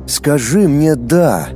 Скажи мне «да».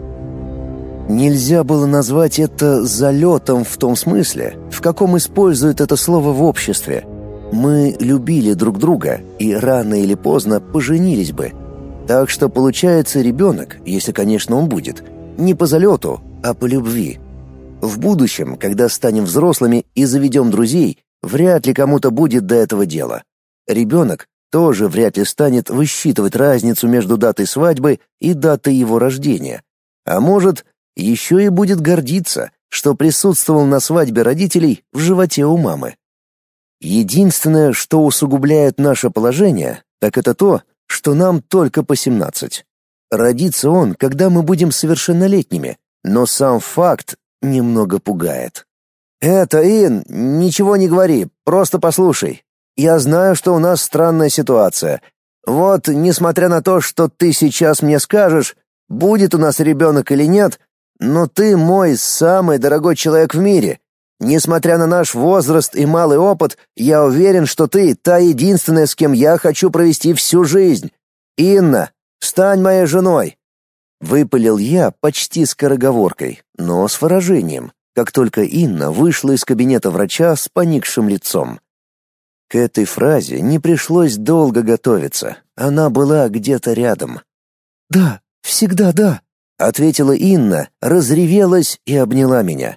Нельзя было назвать это залетом в том смысле, в каком используют это слово в обществе. Мы любили друг друга и рано или поздно поженились бы. Так что получается ребенок, если, конечно, он будет, не по залету, а по любви. В будущем, когда станем взрослыми и заведем друзей, вряд ли кому-то будет до этого дела. Ребенок тоже вряд ли станет высчитывать разницу между датой свадьбы и датой его рождения. А может, еще и будет гордиться, что присутствовал на свадьбе родителей в животе у мамы. Единственное, что усугубляет наше положение, так это то, что нам только по 17. Родится он, когда мы будем совершеннолетними, но сам факт немного пугает. «Это, Ин, ничего не говори, просто послушай. Я знаю, что у нас странная ситуация. Вот, несмотря на то, что ты сейчас мне скажешь, будет у нас ребенок или нет, но ты мой самый дорогой человек в мире. Несмотря на наш возраст и малый опыт, я уверен, что ты та единственная, с кем я хочу провести всю жизнь. Инна, стань моей женой!» Выпалил я почти скороговоркой, но с выражением, как только Инна вышла из кабинета врача с поникшим лицом. К этой фразе не пришлось долго готовиться, она была где-то рядом. «Да, всегда да», — ответила Инна, разревелась и обняла меня.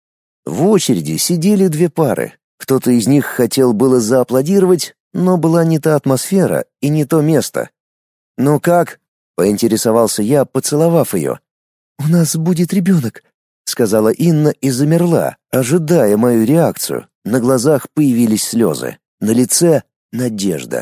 В очереди сидели две пары. Кто-то из них хотел было зааплодировать, но была не та атмосфера и не то место. «Ну как?» — поинтересовался я, поцеловав ее. «У нас будет ребенок», — сказала Инна и замерла, ожидая мою реакцию. На глазах появились слезы, на лице — надежда.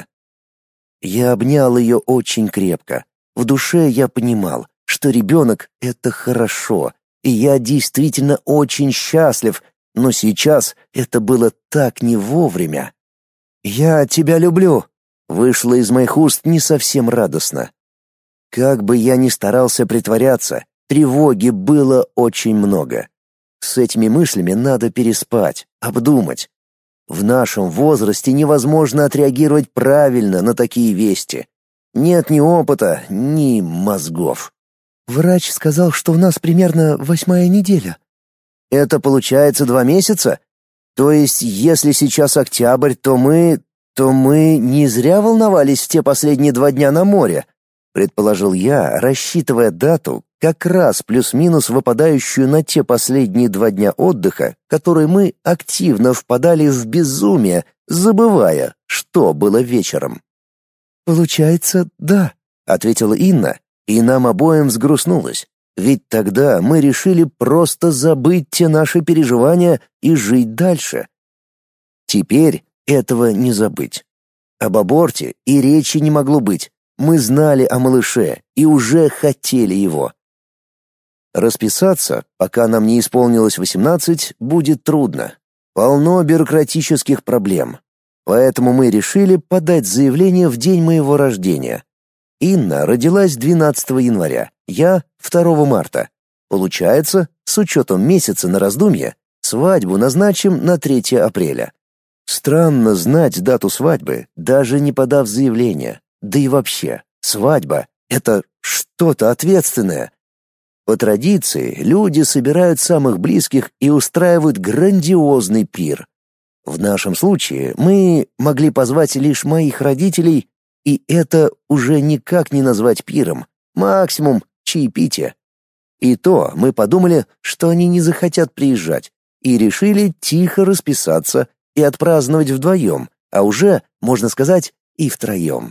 Я обнял ее очень крепко. В душе я понимал, что ребенок — это хорошо, и я действительно очень счастлив, но сейчас это было так не вовремя. «Я тебя люблю», — вышло из моих уст не совсем радостно. Как бы я ни старался притворяться, тревоги было очень много. С этими мыслями надо переспать, обдумать. В нашем возрасте невозможно отреагировать правильно на такие вести. Нет ни опыта, ни мозгов. «Врач сказал, что у нас примерно 8-я неделя». «Это получается 2 месяца? То есть, если сейчас октябрь, то мы не зря волновались в те последние 2 дня на море», предположил я, рассчитывая дату, как раз плюс-минус выпадающую на те последние 2 дня отдыха, которые мы активно впадали в безумие, забывая, что было вечером. «Получается, да», — ответила Инна, и нам обоим взгрустнулось. Ведь тогда мы решили просто забыть те наши переживания и жить дальше. Теперь этого не забыть. Об аборте и речи не могло быть. Мы знали о малыше и уже хотели его. Расписаться, пока нам не исполнилось 18, будет трудно. Полно бюрократических проблем. Поэтому мы решили подать заявление в день моего рождения. Инна родилась 12 января, я — 2 марта. Получается, с учетом месяца на раздумье, свадьбу назначим на 3 апреля. Странно знать дату свадьбы, даже не подав заявление. Да и вообще, свадьба — это что-то ответственное. По традиции, люди собирают самых близких и устраивают грандиозный пир. В нашем случае мы могли позвать лишь моих родителей, и это уже никак не назвать пиром, максимум чаепитие. И то мы подумали, что они не захотят приезжать, и решили тихо расписаться и отпраздновать вдвоем, а уже, можно сказать, и втроем.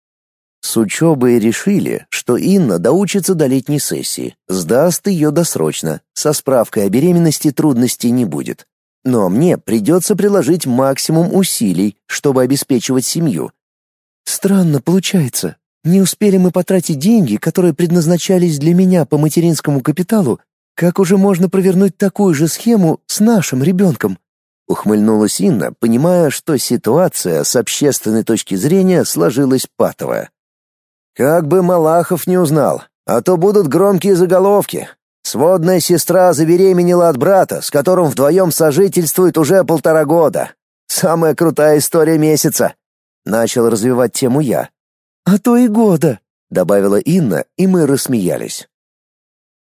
С учебой решили, что Инна доучится до летней сессии, сдаст ее досрочно, со справкой о беременности трудностей не будет. Но мне придется приложить максимум усилий, чтобы обеспечивать семью. «Странно получается. Не успели мы потратить деньги, которые предназначались для меня по материнскому капиталу, как уже можно провернуть такую же схему с нашим ребенком?» Ухмыльнулась Инна, понимая, что ситуация с общественной точки зрения сложилась патовая. «Как бы Малахов не узнал, а то будут громкие заголовки. Сводная сестра забеременела от брата, с которым вдвоем сожительствует уже 1,5 года. Самая крутая история месяца». Начал развивать тему я. «А то и года», добавила Инна, и мы рассмеялись.